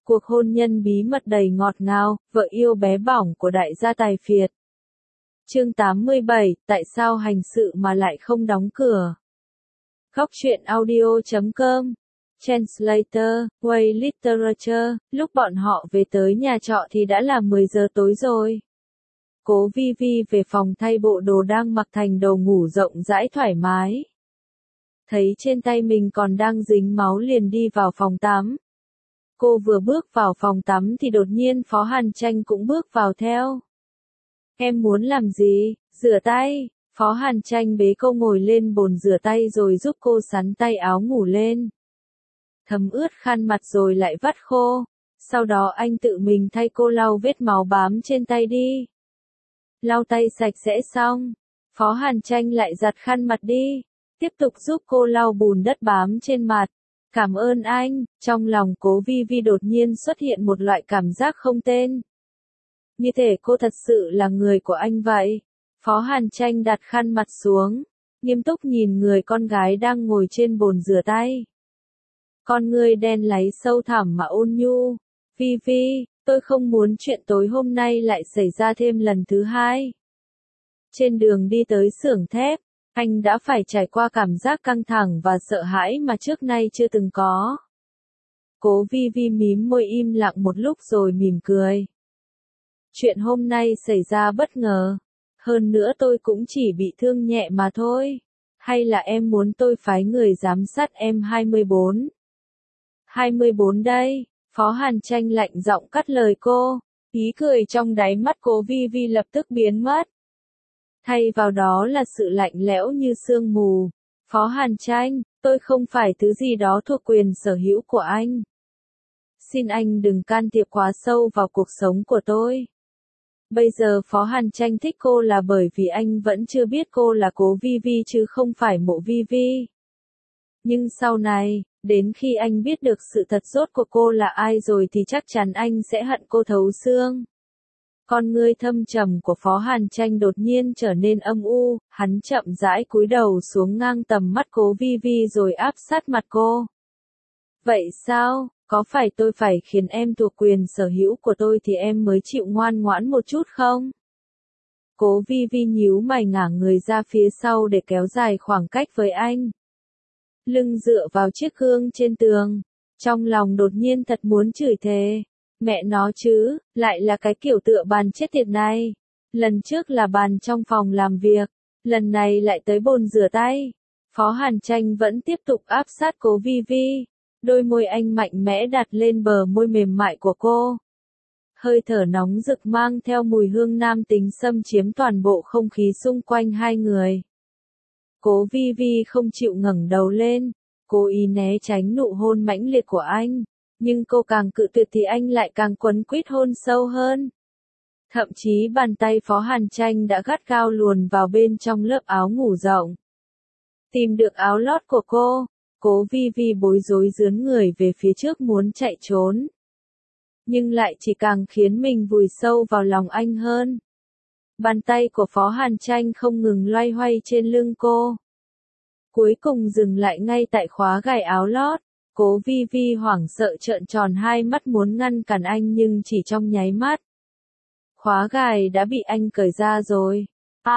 Cuộc hôn nhân bí mật đầy ngọt ngào, vợ yêu bé bỏng của đại gia tài phiệt. Chương 87, tại sao hành sự mà lại không đóng cửa? Góc truyện audio.com Translator, Way Literature, lúc bọn họ về tới nhà trọ thì đã là 10 giờ tối rồi. Cố Vi Vi về phòng thay bộ đồ đang mặc thành đồ ngủ rộng rãi thoải mái. Thấy trên tay mình còn đang dính máu liền đi vào phòng tắm. Cô vừa bước vào phòng tắm thì đột nhiên Phó Hàn Tranh cũng bước vào theo. Em muốn làm gì? Rửa tay. Phó Hàn Tranh bế cô ngồi lên bồn rửa tay rồi giúp cô sắn tay áo ngủ lên. Thấm ướt khăn mặt rồi lại vắt khô. Sau đó anh tự mình thay cô lau vết máu bám trên tay đi. Lau tay sạch sẽ xong. Phó Hàn Tranh lại giặt khăn mặt đi. Tiếp tục giúp cô lau bùn đất bám trên mặt. Cảm ơn anh, trong lòng Cố Vi Vi đột nhiên xuất hiện một loại cảm giác không tên. Như thể cô thật sự là người của anh vậy. Phó Hàn Tranh đặt khăn mặt xuống, nghiêm túc nhìn người con gái đang ngồi trên bồn rửa tay. Con ngươi đen láy sâu thẳm mà ôn nhu. Vi Vi, tôi không muốn chuyện tối hôm nay lại xảy ra thêm lần thứ hai. Trên đường đi tới xưởng thép, anh đã phải trải qua cảm giác căng thẳng và sợ hãi mà trước nay chưa từng có. Cố Vi Vi mím môi im lặng một lúc rồi mỉm cười. Chuyện hôm nay xảy ra bất ngờ. Hơn nữa tôi cũng chỉ bị thương nhẹ mà thôi. Hay là em muốn tôi phái người giám sát em 24? 24 đây, Phó Hàn Tranh lạnh giọng cắt lời cô. Ý cười trong đáy mắt Cố Vi Vi lập tức biến mất. Thay vào đó là sự lạnh lẽo như sương mù. Phó Hàn Tranh, tôi không phải thứ gì đó thuộc quyền sở hữu của anh. Xin anh đừng can thiệp quá sâu vào cuộc sống của tôi. Bây giờ Phó Hàn Tranh thích cô là bởi vì anh vẫn chưa biết cô là Cố Vi Vi chứ không phải Mộ Vi Vi. Nhưng sau này, đến khi anh biết được sự thật rốt của cô là ai rồi thì chắc chắn anh sẽ hận cô thấu xương. Con ngươi thâm trầm của Phó Hàn Tranh đột nhiên trở nên âm u, hắn chậm rãi cúi đầu xuống ngang tầm mắt Cố Vi Vi rồi áp sát mặt cô. Vậy sao, có phải tôi phải khiến em thuộc quyền sở hữu của tôi thì em mới chịu ngoan ngoãn một chút không? Cố Vi Vi nhíu mày ngả người ra phía sau để kéo dài khoảng cách với anh. Lưng dựa vào chiếc gương trên tường, trong lòng đột nhiên thật muốn chửi thề. Mẹ nó chứ, lại là cái kiểu tựa bàn chết tiệt này. Lần trước là bàn trong phòng làm việc, lần này lại tới bồn rửa tay. Phó Hàn Tranh vẫn tiếp tục áp sát Cố Vi Vi. Đôi môi anh mạnh mẽ đặt lên bờ môi mềm mại của cô. Hơi thở nóng rực mang theo mùi hương nam tính xâm chiếm toàn bộ không khí xung quanh hai người. Cố Vi Vi không chịu ngẩng đầu lên, cố ý né tránh nụ hôn mãnh liệt của anh. Nhưng cô càng cự tuyệt thì anh lại càng quấn quýt hôn sâu hơn. Thậm chí bàn tay Phó Hàn Tranh đã gắt gao luồn vào bên trong lớp áo ngủ rộng. Tìm được áo lót của cô, Cố Vi Vi bối rối rướn người về phía trước muốn chạy trốn. Nhưng lại chỉ càng khiến mình vùi sâu vào lòng anh hơn. Bàn tay của Phó Hàn Tranh không ngừng loay hoay trên lưng cô. Cuối cùng dừng lại ngay tại khóa gài áo lót. Cố Vi Vi hoảng sợ trợn tròn hai mắt muốn ngăn cản anh nhưng chỉ trong nháy mắt. Khóa gài đã bị anh cởi ra rồi.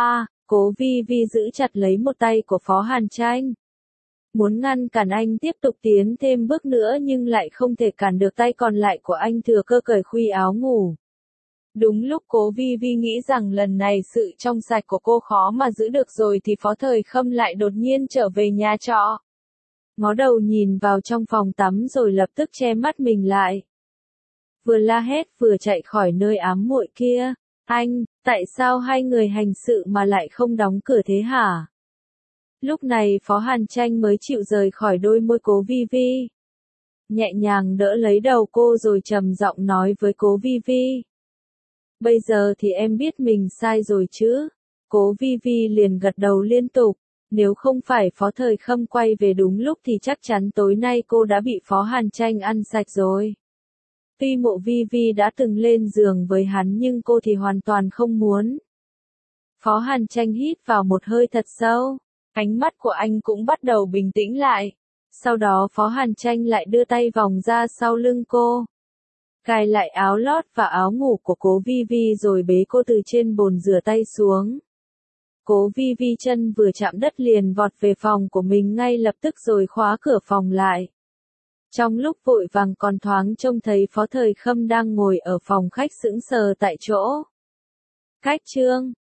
Cố Vi Vi giữ chặt lấy một tay của Phó Hàn Tranh. Muốn ngăn cản anh tiếp tục tiến thêm bước nữa nhưng lại không thể cản được tay còn lại của anh thừa cơ cởi khuy áo ngủ. Đúng lúc Cố Vi Vi nghĩ rằng lần này sự trong sạch của cô khó mà giữ được rồi thì Phó Thời Khâm lại đột nhiên trở về nhà trọ. Ngó đầu nhìn vào trong phòng tắm rồi lập tức che mắt mình lại. Vừa la hét vừa chạy khỏi nơi ám muội kia. Anh, tại sao hai người hành sự mà lại không đóng cửa thế hả? Lúc này Phó Hàn Tranh mới chịu rời khỏi đôi môi Cố Vi Vi. Nhẹ nhàng đỡ lấy đầu cô rồi trầm giọng nói với Cố Vi Vi. Bây giờ thì em biết mình sai rồi chứ? Cố Vi Vi liền gật đầu liên tục. Nếu không phải Phó Thời Khâm quay về đúng lúc thì chắc chắn tối nay cô đã bị Phó Hàn Tranh ăn sạch rồi. Tuy Mộ Vi Vi đã từng lên giường với hắn nhưng cô thì hoàn toàn không muốn. Phó Hàn Tranh hít vào một hơi thật sâu. Ánh mắt của anh cũng bắt đầu bình tĩnh lại. Sau đó Phó Hàn Tranh lại đưa tay vòng ra sau lưng cô. cài lại áo lót và áo ngủ của Cố Vi Vi rồi bế cô từ trên bồn rửa tay xuống. Cố Vi Vi chân vừa chạm đất liền vọt về phòng của mình ngay lập tức rồi khóa cửa phòng lại. Trong lúc vội vàng còn thoáng trông thấy Phó Thời Khâm đang ngồi ở phòng khách sững sờ tại chỗ. Khách Trương,